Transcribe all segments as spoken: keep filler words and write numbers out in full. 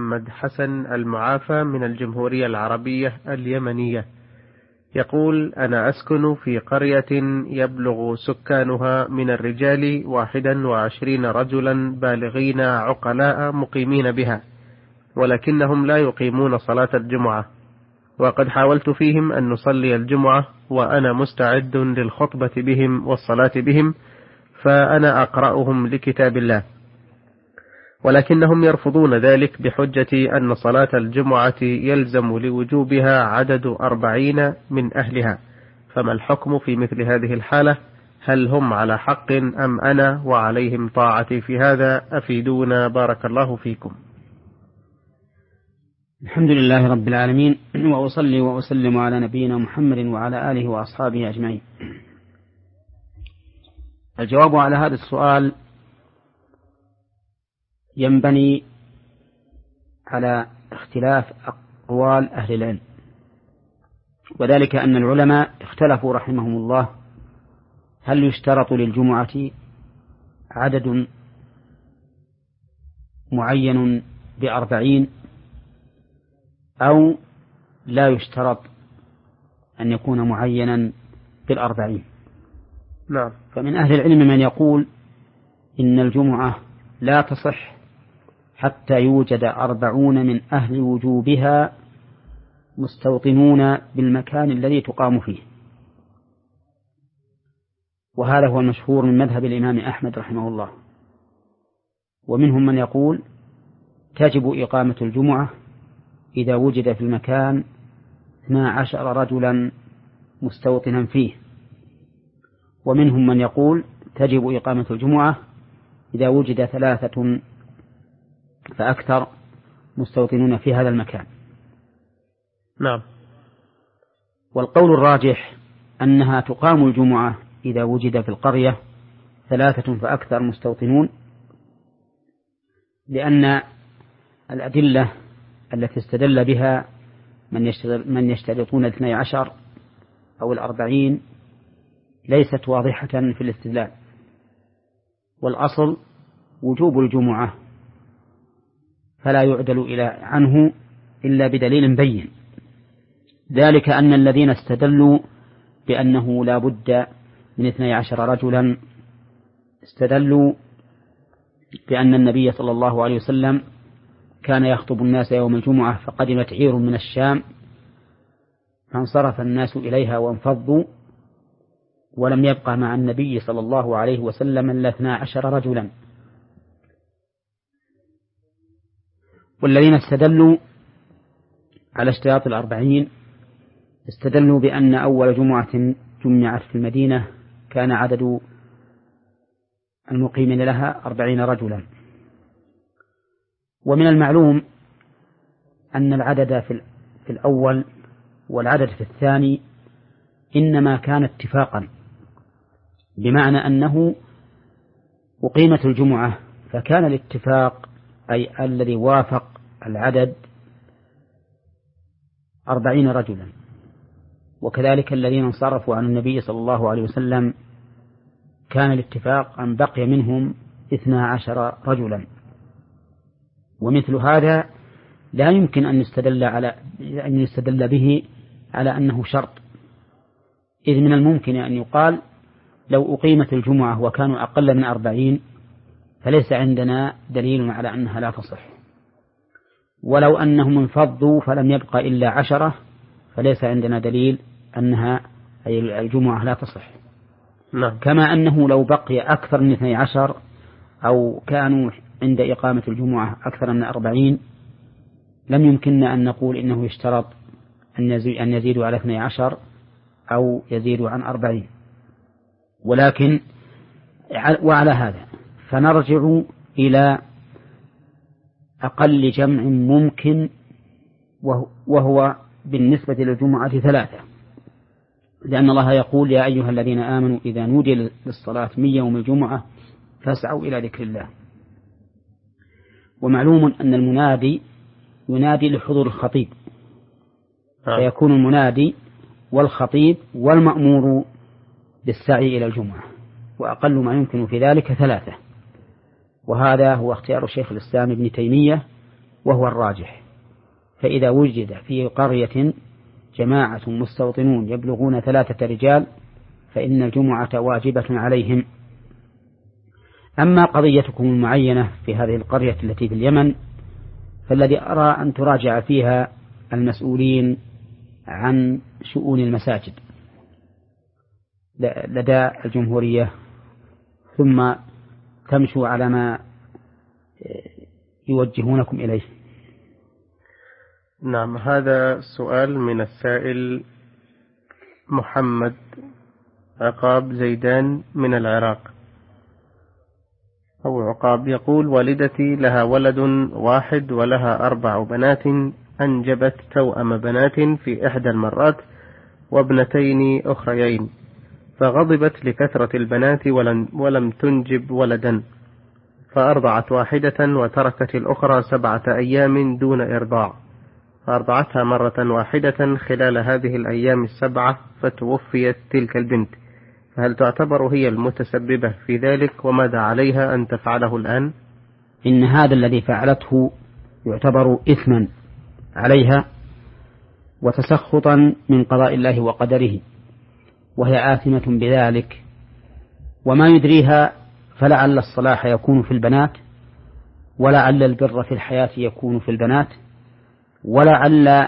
محمد حسن المعافى من الجمهورية العربية اليمنية، يقول: أنا أسكن في قرية يبلغ سكانها من الرجال واحدا وعشرين رجلا بالغين عقلاء مقيمين بها، ولكنهم لا يقيمون صلاة الجمعة، وقد حاولت فيهم أن نصلي الجمعة وأنا مستعد للخطبة بهم والصلاة بهم، فأنا أقرأهم لكتاب الله، ولكنهم يرفضون ذلك بحجة أن صلاة الجمعة يلزم لوجوبها عدد أربعين من أهلها، فما الحكم في مثل هذه الحالة؟ هل هم على حق أم أنا وعليهم طاعتي في هذا؟ أفيدونا بارك الله فيكم. الحمد لله رب العالمين، وأصلي وأسلم على نبينا محمد وعلى آله وأصحابه أجمعين. الجواب على هذا السؤال ينبني على اختلاف أقوال أهل العلم، وذلك أن العلماء اختلفوا رحمهم الله هل يشترط للجمعة عدد معين بأربعين أو لا يشترط أن يكون معينا بالأربعين. نعم. فمن أهل العلم من يقول إن الجمعة لا تصح حتى يوجد أربعون من أهل وجوبها مستوطنون بالمكان الذي تقام فيه، وهذا هو المشهور من مذهب الإمام أحمد رحمه الله. ومنهم من يقول تجب إقامة الجمعة إذا وجد في المكان اثنا عشر رجلا مستوطنا فيه، ومنهم من يقول تجب إقامة الجمعة إذا وجد ثلاثة فأكثر مستوطنون في هذا المكان. نعم. والقول الراجح أنها تقام الجمعة إذا وجد في القرية ثلاثة فأكثر مستوطنون، لأن الأدلة التي استدل بها من يشترطون الاثني عشر أو الأربعين ليست واضحة في الاستدلال، والأصل وجوب الجمعة فلا يعدل إلى عنه إلا بدليل بين، ذلك أن الذين استدلوا بأنه لا بد من اثني عشر رجلا استدلوا بأن النبي صلى الله عليه وسلم كان يخطب الناس يوم الجمعة فقدمت عير من الشام فانصرف الناس إليها وانفضوا ولم يبقى مع النبي صلى الله عليه وسلم إلا اثنا عشر رجلا. والذين استدلوا على اشتراط الأربعين استدلوا بأن أول جمعة جمعت في المدينة كان عدد المقيمين لها أربعين رجلا. ومن المعلوم أن العدد في الأول والعدد في الثاني إنما كان اتفاقا، بمعنى أنه أقيمت الجمعة فكان الاتفاق أي الذي وافق العدد أربعين رجلا، وكذلك الذين انصرفوا عن النبي صلى الله عليه وسلم كان الاتفاق أن بقي منهم اثنا عشر رجلا. ومثل هذا لا يمكن أن يستدل على أن يستدل به على أنه شرط، إذ من الممكن أن يقال لو أقيمت الجمعة وكانوا أقل من أربعين فليس عندنا دليل على أنها لا تصح، ولو أنهم انفضوا فلم يبقى إلا عشرة فليس عندنا دليل أنها أي الجمعة لا تصح. نعم. كما أنه لو بقي أكثر من اثني عشر أو كانوا عند إقامة الجمعة أكثر من أربعين لم يمكننا أن نقول إنه يشترط أن يزيدوا على اثني عشر أو يزيدوا عن أربعين. ولكن وعلى هذا فنرجع إلى أقل جمع ممكن، وهو بالنسبة للجمعة ثلاثة، لأن الله يقول يا أيها الذين آمنوا إذا نودي للصلاة من يوم الجمعة فاسعوا إلى ذكر الله. ومعلوم أن المنادي ينادي لحضور الخطيب، فيكون المنادي والخطيب والمأمور بالسعي إلى الجمعة، وأقل ما يمكن في ذلك ثلاثة. وهذا هو اختيار الشيخ الإسلام ابن تيمية وهو الراجح. فإذا وجد في قرية جماعة مستوطنون يبلغون ثلاثة رجال فإن الجمعة واجبة عليهم. أما قضيتكم المعينة في هذه القرية التي في اليمن فالذي أرى أن تراجع فيها المسؤولين عن شؤون المساجد لدى الجمهورية ثم تمشوا على ما يوجهونكم إليه. نعم، هذا سؤال من السائل محمد عقاب زيدان من العراق أو عقاب، يقول: والدتي لها ولد واحد ولها أربع بنات، أنجبت توأم بنات في إحدى المرات وابنتين أخريين، فغضبت لكثرة البنات ولم, ولم تنجب ولدا، فأرضعت واحدة وتركت الأخرى سبعة أيام دون إرضاع، فأرضعتها مرة واحدة خلال هذه الأيام السبعة فتوفيت تلك البنت، فهل تعتبر هي المتسببة في ذلك؟ وماذا عليها أن تفعله الآن؟ إن هذا الذي فعلته يعتبر إثما عليها وتسخطا من قضاء الله وقدره، وهي آثمة بذلك، وما يدريها فلعل الصلاح يكون في البنات، ولعل البر في الحياة يكون في البنات، ولعل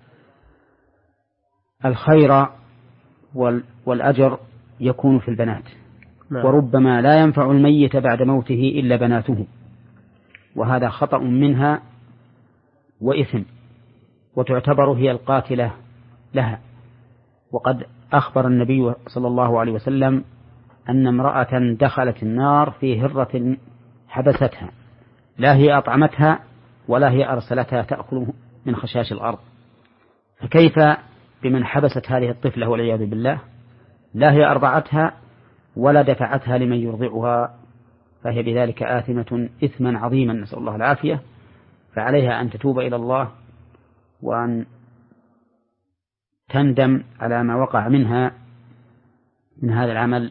الخير والأجر يكون في البنات. نعم. وربما لا ينفع الميت بعد موته إلا بناته، وهذا خطأ منها وإثم، وتعتبر هي القاتلة لها. وقد أخبر النبي صلى الله عليه وسلم أن امرأة دخلت النار في هرة حبستها، لا هي أطعمتها ولا هي أرسلتها تأكل من خشاش الأرض، فكيف بمن حبست هذه الطفلة والعياذ بالله، لا هي أرضعتها ولا دفعتها لمن يرضعها، فهي بذلك آثمة إثما عظيما، نسأل الله العافية. فعليها أن تتوب إلى الله وأن تندم على ما وقع منها من هذا العمل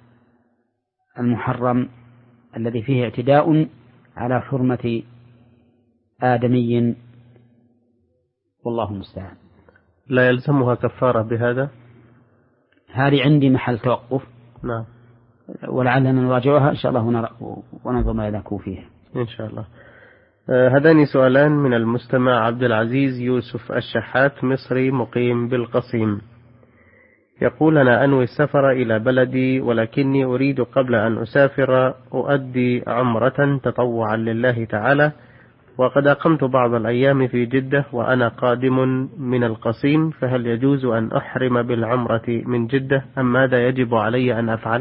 المحرم الذي فيه اعتداء على حرمة آدمي، والله المستعان. لا يلزمها كفارة بهذا؟ هذه عندي محل توقف. نعم. ولعلنا نراجعها إن شاء الله وننظر ما يذكر فيها إن شاء الله. هذان سؤالان من المستمع عبد العزيز يوسف الشحات، مصري مقيم بالقصيم، يقول: أنا أنوي السفر إلى بلدي، ولكني أريد قبل أن أسافر أؤدي عمرة تطوعا لله تعالى، وقد أقمت بعض الأيام في جدة وأنا قادم من القصيم، فهل يجوز أن أحرم بالعمرة من جدة أم ماذا يجب علي أن أفعل؟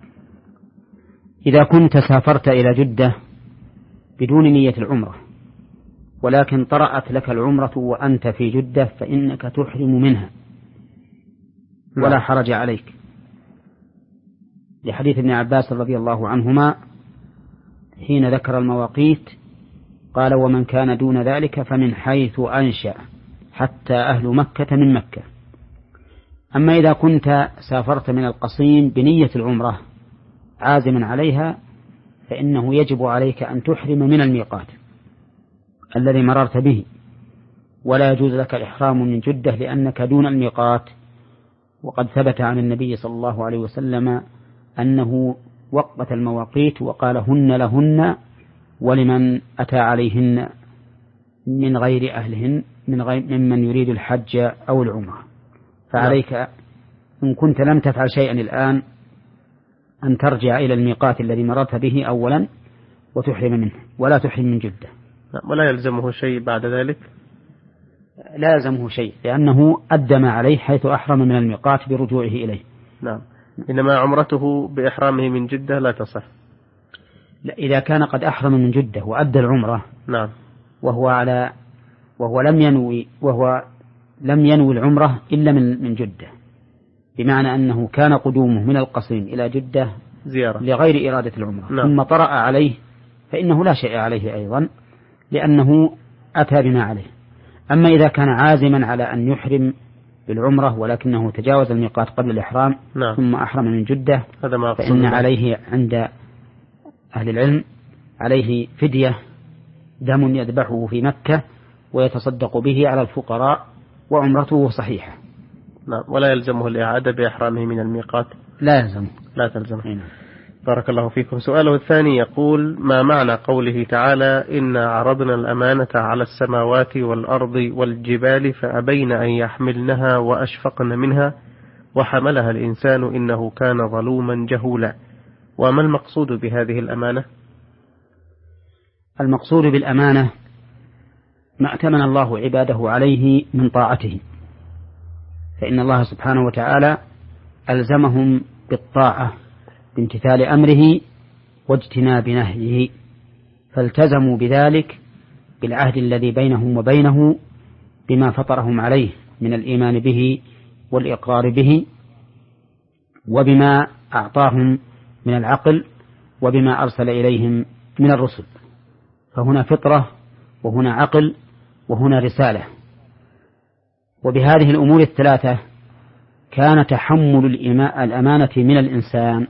إذا كنت سافرت إلى جدة بدون نية العمرة ولكن طرأت لك العمرة وأنت في جدة فإنك تحرم منها ولا حرج عليك، لحديث ابن عباس رضي الله عنهما حين ذكر المواقيت قال: ومن كان دون ذلك فمن حيث أنشأ حتى أهل مكة من مكة. أما إذا كنت سافرت من القصيم بنية العمرة عازما عليها فإنه يجب عليك أن تحرم من الميقات الذي مررت به، ولا يجوز لك الإحرام من جدة لأنك دون الميقات. وقد ثبت عن النبي صلى الله عليه وسلم أنه وقت المواقيت وقال: هن لهن ولمن أتى عليهن من غير أهلهن من غير ممن يريد الحج أو العمرة. فعليك إن كنت لم تفعل شيئا الآن أن ترجع إلى الميقات الذي مررت به أولا وتحرم منه، ولا تحرم من جدة. ولا يلزمه شيء بعد ذلك؟ لا يلزمه شيء، لأنه أدى ما عليه حيث أحرم من الميقات برجوعه إليه. نعم. إنما عمرته بإحرامه من جدة لا تصح. لا، إذا كان قد أحرم من جدة وأدى العمرة نعم وهو على وهو لم ينوي وهو لم ينوي العمرة إلا من من جدة، بمعنى أنه كان قدومه من القصيم إلى جدة زيارة لغير إرادة العمرة. نعم. ثم طرأ عليه فإنه لا شيء عليه أيضا، لأنه أتى بما عليه. أما إذا كان عازما على أن يحرم بالعمرة ولكنه تجاوز الميقات قبل الإحرام نعم. ثم أحرم من جدة هذا ما فإن عليه عند أهل العلم عليه فدية دم يذبحه في مكة ويتصدق به على الفقراء وعمرته صحيحة. نعم. ولا يلزمه الإعادة بإحرامه من الميقات؟ لا يلزمه. لا تلزمه. بارك الله فيكم. سؤاله الثاني يقول: ما معنى قوله تعالى: إنا عرضنا الأمانة على السماوات والأرض والجبال فأبين أن يحملنها وأشفقن منها وحملها الإنسان إنه كان ظلوما جهولا؟ وما المقصود بهذه الأمانة؟ المقصود بالأمانة ما أتمن الله عباده عليه من طاعته، فإن الله سبحانه وتعالى ألزمهم بالطاعة بامتثال أمره واجتناب نهيه، فالتزموا بذلك بالعهد الذي بينهم وبينه بما فطرهم عليه من الإيمان به والإقرار به، وبما أعطاهم من العقل، وبما أرسل إليهم من الرسل. فهنا فطرة، وهنا عقل، وهنا رسالة. وبهذه الأمور الثلاثة كان تحمل الأمانة من الإنسان،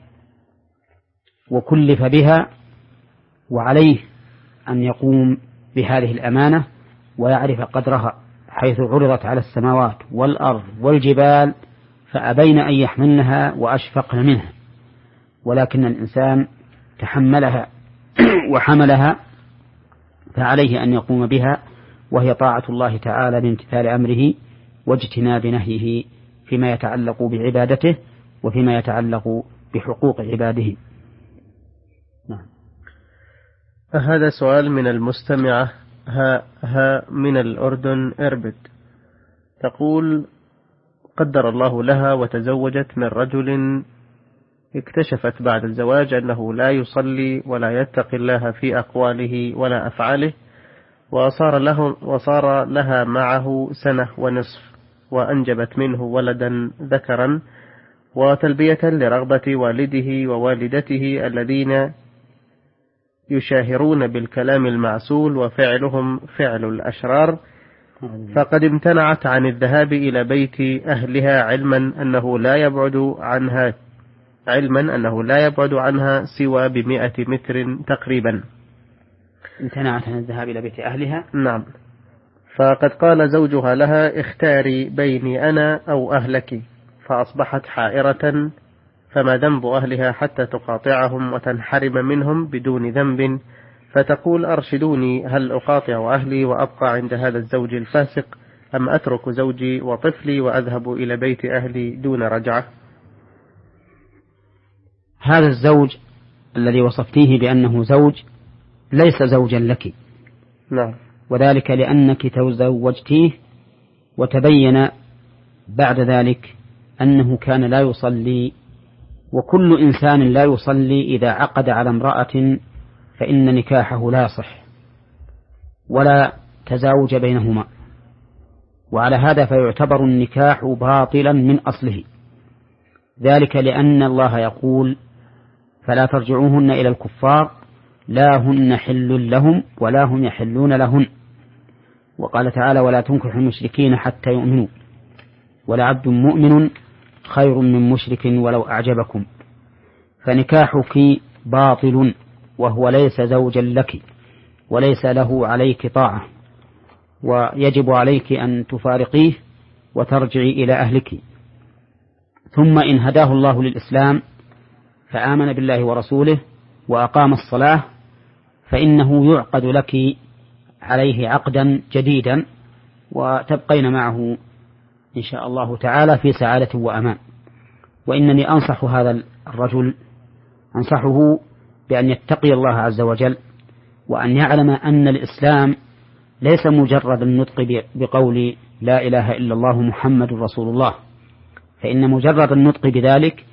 وكلف بها، وعليه أن يقوم بهذه الأمانة ويعرف قدرها، حيث عرضت على السماوات والأرض والجبال فأبين أن يحملنها وأشفقن منها، ولكن الإنسان تحملها وحملها، فعليه أن يقوم بها، وهي طاعة الله تعالى بامتثال أمره واجتناب نهيه فيما يتعلق بعبادته وفيما يتعلق بحقوق عباده. نعم. هذا سؤال من المستمعة ها, ها من الأردن إربد، تقول: قدر الله لها وتزوجت من رجل اكتشفت بعد الزواج أنه لا يصلي ولا يتقي الله في أقواله ولا أفعاله، وصار, له وصار لها معه سنة ونصف، وأنجبت منه ولدا ذكرا، وتلبية لرغبة والده ووالدته الذين يشاهرون بالكلام المعسول وفعلهم فعل الأشرار، فقد امتنعت عن الذهاب إلى بيت أهلها علما أنه لا يبعد عنها علما أنه لا يبعد عنها سوى بمئة متر تقريبا. امتنعت عن الذهاب إلى بيت أهلها؟ نعم. فقد قال زوجها لها: اختاري بيني أنا أو أهلك، فأصبحت حائرة، فما ذنب أهلها حتى تقاطعهم وتنحرم منهم بدون ذنب؟ فتقول: أرشدوني، هل أقاطع أهلي وأبقى عند هذا الزوج الفاسق، أم أترك زوجي وطفلي وأذهب إلى بيت أهلي دون رجعة؟ هذا الزوج الذي وصفتيه بأنه زوج ليس زوجا لك. نعم. وذلك لأنك تزوجتيه وتبين بعد ذلك أنه كان لا يصلي، وكل إنسان لا يصلي إذا عقد على امرأة فإن نكاحه لا يصح ولا تزاوج بينهما، وعلى هذا فيعتبر النكاح باطلا من أصله، ذلك لأن الله يقول: فلا ترجعوهن إلى الكفار لا هن حل لهم ولا هم يحلون لهن. وقال تعالى: ولا تنكحوا المشركين حتى يؤمنوا ولعبد مؤمن خير من مشرك ولو أعجبكم. فنكاحك باطل، وهو ليس زوجا لك وليس له عليك طاعة، ويجب عليك أن تفارقيه وترجعي إلى أهلك. ثم إن هداه الله للإسلام فآمن بالله ورسوله وأقام الصلاة فإنه يعقد لك عليه عقدا جديدا، وتبقين معه إن شاء الله تعالى في سعادة وأمان. وإنني أنصح هذا الرجل، أنصحه بأن يتقي الله عز وجل، وأن يعلم أن الإسلام ليس مجرد النطق بقول لا إله إلا الله محمد رسول الله، فإن مجرد النطق بذلك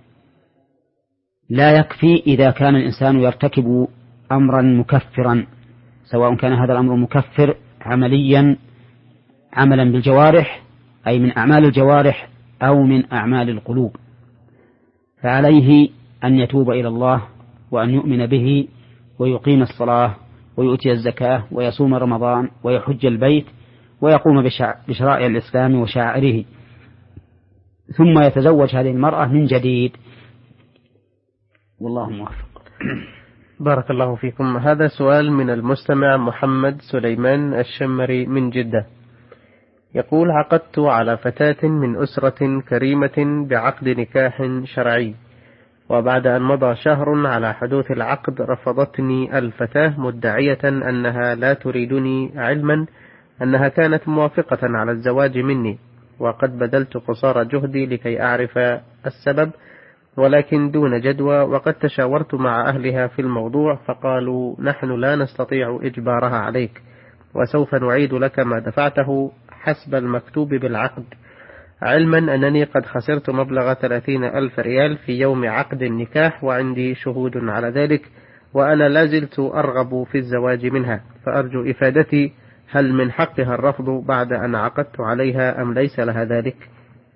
لا يكفي إذا كان الإنسان يرتكب أمرا مكفرا، سواء كان هذا الأمر مكفر عمليا عملا بالجوارح أي من أعمال الجوارح أو من أعمال القلوب، فعليه أن يتوب إلى الله وأن يؤمن به ويقيم الصلاة ويؤتي الزكاة ويصوم رمضان ويحج البيت ويقوم بشرائع الإسلام وشعائره، ثم يتزوج هذه المرأة من جديد، والله موفق. بارك الله فيكم. هذا سؤال من المستمع محمد سليمان الشمري من جدة، يقول: عقدت على فتاة من أسرة كريمة بعقد نكاح شرعي، وبعد أن مضى شهر على حدوث العقد رفضتني الفتاة مدعية أنها لا تريدني، علما أنها كانت موافقة على الزواج مني، وقد بذلت قصارى جهدي لكي أعرف السبب ولكن دون جدوى، وقد تشاورت مع أهلها في الموضوع فقالوا: نحن لا نستطيع إجبارها عليك، وسوف نعيد لك ما دفعته حسب المكتوب بالعقد، علما أنني قد خسرت مبلغ ثلاثين ألف ريال في يوم عقد النكاح وعندي شهود على ذلك، وأنا لازلت أرغب في الزواج منها، فأرجو إفادتي، هل من حقها الرفض بعد أن عقدت عليها أم ليس لها ذلك؟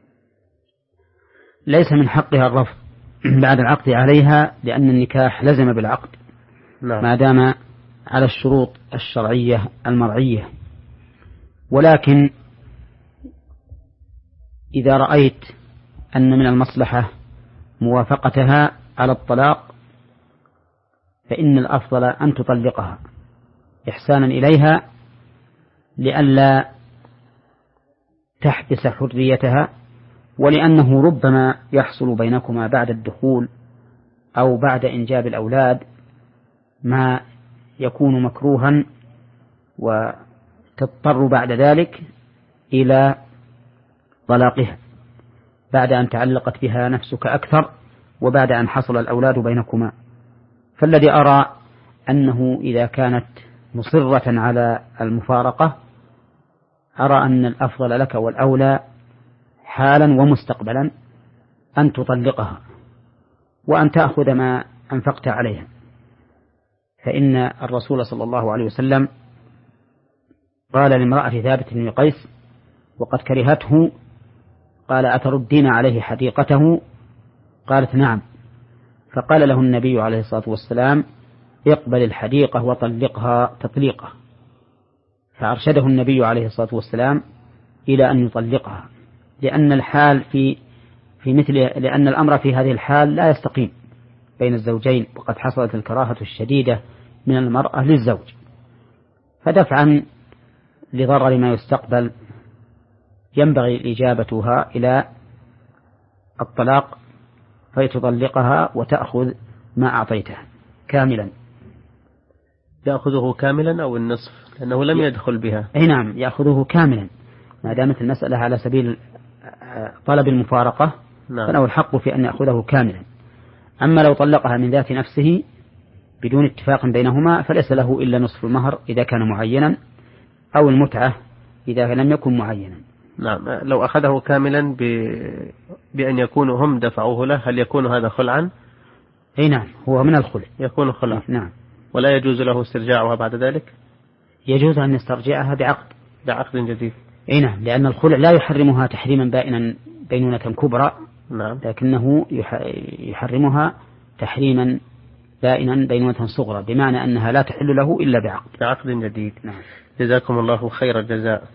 ليس من حقها الرفض بعد العقد عليها، لأن النكاح لزم بالعقد. نعم. ما دام على الشروط الشرعية المرعية. ولكن إذا رأيت أن من المصلحة موافقتها على الطلاق فإن الأفضل أن تطلقها إحسانا إليها، لئلا تحبس حريتها، ولأنه ربما يحصل بينكما بعد الدخول أو بعد إنجاب الأولاد ما يكون مكروها، وتضطر بعد ذلك إلى طلاقها بعد أن تعلقت بها نفسك أكثر وبعد أن حصل الأولاد بينكما. فالذي أرى أنه إذا كانت مصرة على المفارقة أرى أن الأفضل لك والأولى حالا ومستقبلا أن تطلقها وأن تأخذ ما أنفقت عليها، فإن الرسول صلى الله عليه وسلم قال لامرأة ثابت بن قيس وقد كرهته، قال: أتردين عليه حديقته؟ قالت: نعم. فقال له النبي عليه الصلاة والسلام: اقبل الحديقة وطلقها تطليقة. فأرشده النبي عليه الصلاة والسلام إلى أن يطلقها، لأن الحال في في مثل لأن الأمر في هذه الحال لا يستقيم بين الزوجين، وقد حصلت الكراهة الشديدة من المرأة للزوج، فدفعا لضرر ما يستقبل ينبغي إجابتها إلى الطلاق فيتطلقها وتأخذ ما أعطيتها كاملا. يأخذه كاملا أو النصف، لأنه لم يدخل بها. أي نعم، يأخذه كاملا ما دامت المسألة على سبيل طلب المفارقة. نعم. فله الحق في أن يأخذه كاملا. أما لو طلقها من ذات نفسه بدون اتفاق بينهما فليس له إلا نصف المهر إذا كان معينا، أو المتعة إذا لم يكن معينا. نعم. لو أخذه كاملا ب... بأن يكونوا هم دفعوه له، هل يكون هذا خلعا؟ أي نعم، هو من الخلع. يكون خلعا. نعم. ولا يجوز له استرجاعها بعد ذلك؟ يجوز أن يسترجعها بعقد بعقد جديد. أي نعم، لأن الخلع لا يحرمها تحريما بائنا بينونة كبرى. نعم. لكنه يحرمها تحريما بائنا بينونة صغرى، بمعنى أنها لا تحل له إلا بعقد بعقد جديد. نعم. جزاكم الله خير الجزاء.